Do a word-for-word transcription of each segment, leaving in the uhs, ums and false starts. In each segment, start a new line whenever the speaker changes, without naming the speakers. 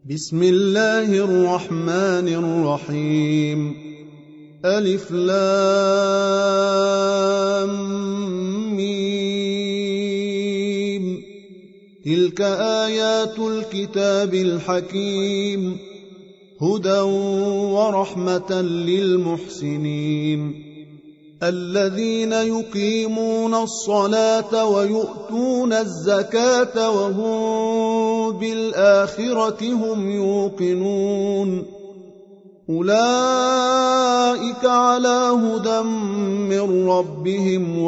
بسم الله الرحمن الرحيم. ألف لام ميم. تلك آيات الكتاب الحكيم، هدى ورحمة للمحسنين الذين يقيمون الصلاة ويؤتون الزكاة وهم بالآخرة هم يوقنون. أولئك على هدى من ربهم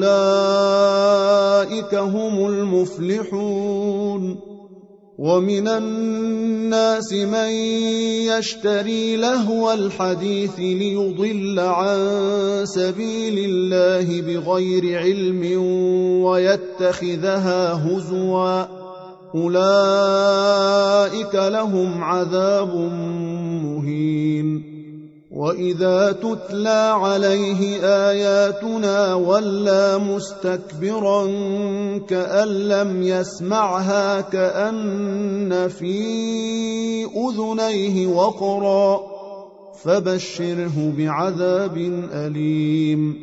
وأولئك هم المفلحون. ومن الناس من يشتري لهو الحديث ليضل عن سبيل الله بغير علم ويتخذها هزوا، أولئك لهم عذاب مهين. وإذا تتلى عليه آياتنا ولى مستكبرا كأن لم يسمعها كأن في أذنيه وقرا، فبشره بعذاب أليم.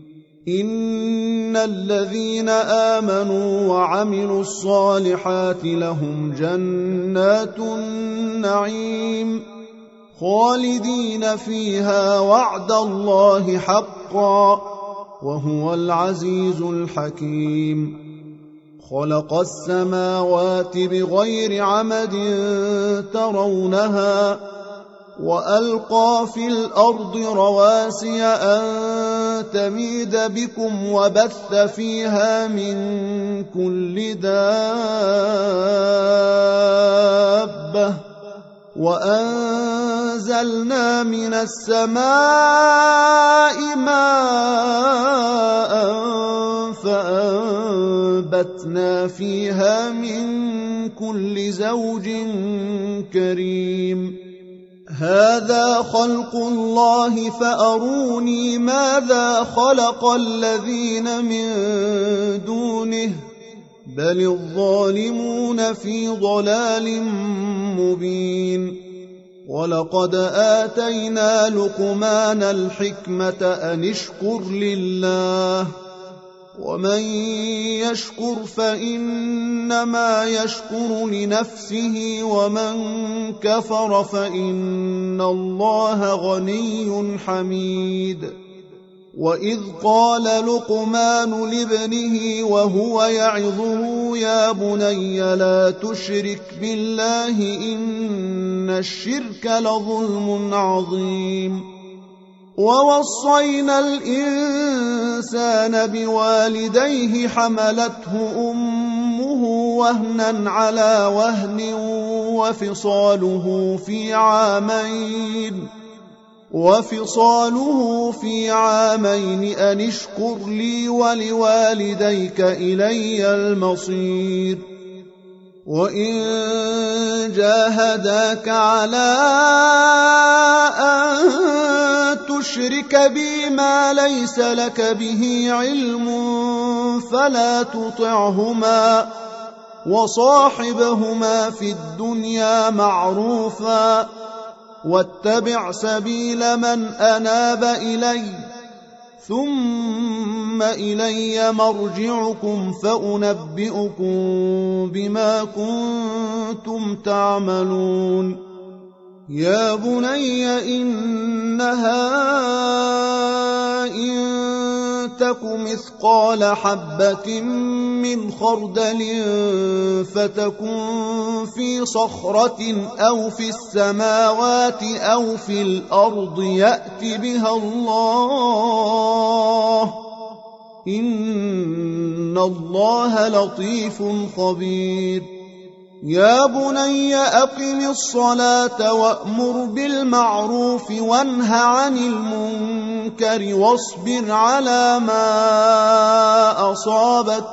إن الذين آمنوا وعملوا الصالحات لهم جنات النعيم خالدين فيها وعد الله حقا، وهو العزيز الحكيم. خلق السماوات بغير عمد ترونها وألقى في الأرض رواسي أن تميد بكم وبث فيها من كل دابة، وأنزلنا من السماء ماء فأنبتنا فيها من كل زوج كريم. هذا خلق الله فأروني ماذا خلق الذين من دونه، بل الظالمون في ضلال مبين. ولقد آتينا لقمان الحكمة أن اشكر لله، ومن يشكر فإنما يشكر لنفسه، ومن كفر فإن الله غني حميد. وإذ قال لقمان لابنه وهو يعظه يا بني لا تشرك بالله إن الشرك لظلم عظيم. ووصينا الإنسان بوالديه حملته أمه وهنا على وهن وفصاله في عامين وفصاله في عامين أن اشكر لي ولوالديك إلي المصير. وإن جاهداك على أن تشرك بي ما ليس لك به علم فلا تطعهما، وصاحبهما في الدنيا معروفا، واتبع سبيل من أناب إلي، ثم إلي مرجعكم فأنبئكم بما كنتم تعملون. يا بني إنها إن تك مثقال حبة من خردل فتكن في صخرة أو في السماوات أو في الأرض يأت بها الله، إن الله لطيف خبير. يا بني أقم الصلاة وأمر بالمعروف وانه عن المنكر واصبر على ما أصابك،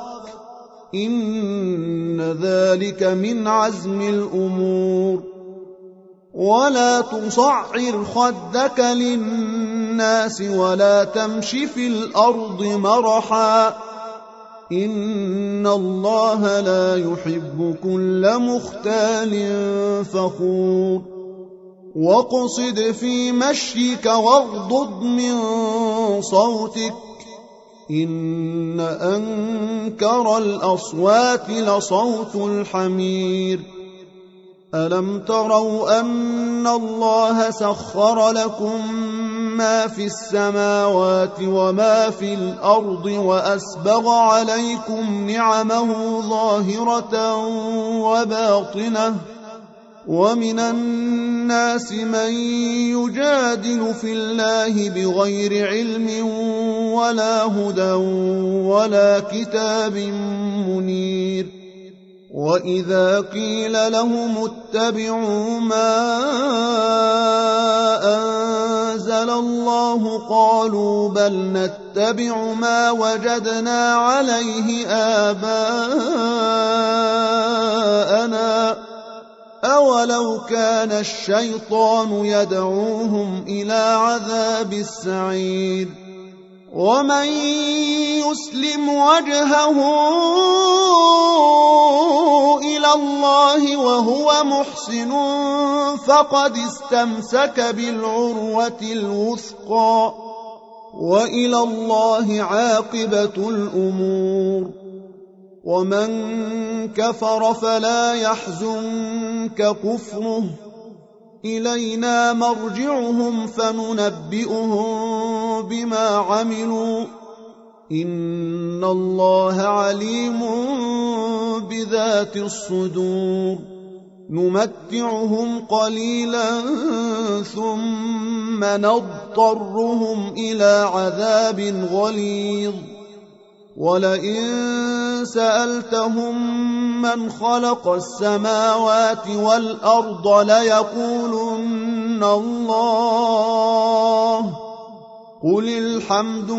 إن ذلك من عزم الأمور. ولا تصعر خدك للناس ولا تمش في الأرض مرحا، إن الله لا يحب كل مختال فخور واقصد في مشيك واغضض من صوتك إن أنكر الأصوات لصوت الحمير ألم تروا أن الله سخر لكم ما في السماوات وما في الأرض وأسبغ عليكم نعمه ظاهرة وباطنة ومن الناس من يجادل في الله بغير علم ولا هدى ولا كتاب منير وإذا قيل لهم اتبعوا ما أنزل الله قالوا بل نتبع ما وجدنا عليه آباءنا أولو كان الشيطان يدعوهم إلى عذاب السعير ومن يسلم وجهه إلى الله وهو محسن فقد استمسك بالعروة الوثقى وإلى الله عاقبة الأمور ومن كفر فلا يحزنك كفره إلينا مرجعهم فننبئهم بما عملوا إن الله عليم بذات الصدور نمتعهم قليلا ثم نضطرهم إلى عذاب غليظ ولئن سألتهم من خلق السماوات والأرض ليقولن الله قل الحمد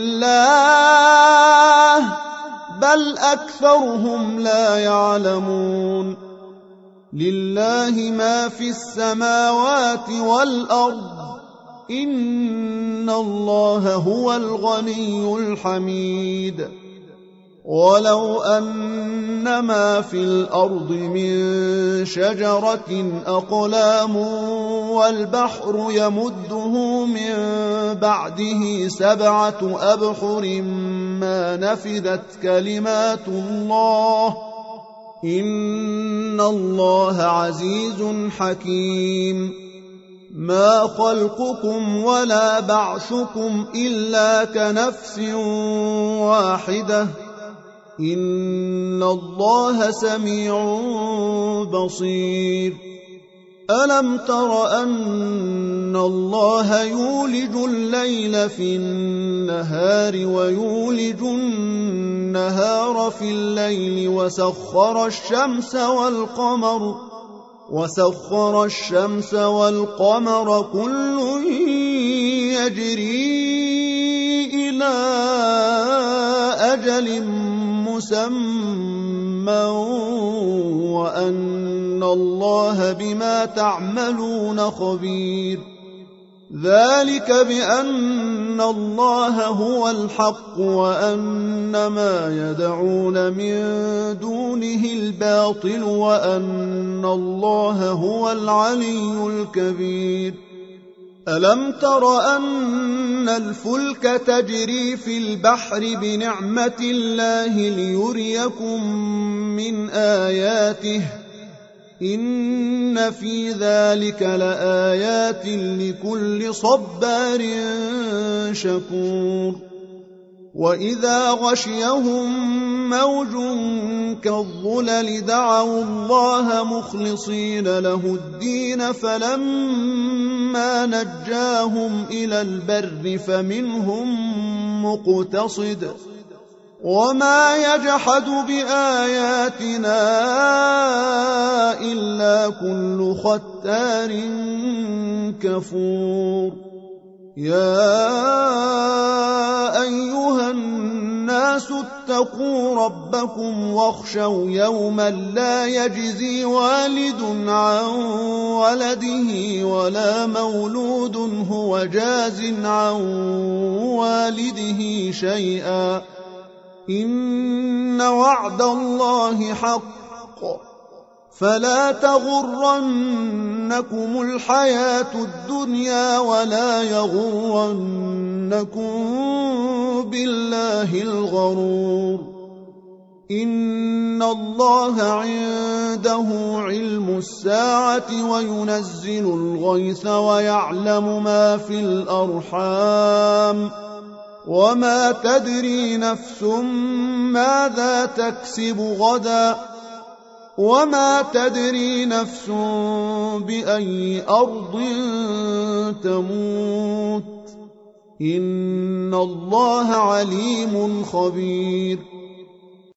لله بل أكثرهم لا يعلمون لله ما في السماوات والأرض إن الله هو الغني الحميد ولو أن ما في الأرض من شجرة أقلام والبحر يمده من بعده سبعة أبحر ما نفدت كلمات الله إن الله عزيز حكيم ما خلقكم ولا بعثكم إلا كنفس واحدة إن الله سميع بصير ألم تر أن الله يولج الليل في النهار ويولج النهار في الليل وسخر الشمس والقمر وسخر الشمس والقمر كل يجري إلى أجل مسمى وأن الله بما تعملون خبير ذلك بأن الله هو الحق وأن ما يدعون من دونه الباطل وأن الله هو العلي الكبير ألم تر أن الفلك تجري في البحر بنعمة الله ليريكم من آياته إن في ذلك لآيات لكل صبار شكور وإذا غشيهم موج كالظلل دعوا الله مخلصين له الدين فلما نجاهم إلى البر فمنهم مقتصد وما يجحد بآياتنا إلا كل ختار كفور يا أيها الناس اتقوا ربكم واخشوا يوما لا يجزي والد عن ولده ولا مولود هو جاز عن والده شيئا إن وعد الله حق فلا تغرنكم الحياة الدنيا ولا يغرنكم بالله الغرور إن الله عنده علم الساعة وينزل الغيث ويعلم ما في الأرحام وما تدري نفس ماذا تكسب غدا وما تدري نفس بأي أرض تموت إن الله عليم خبير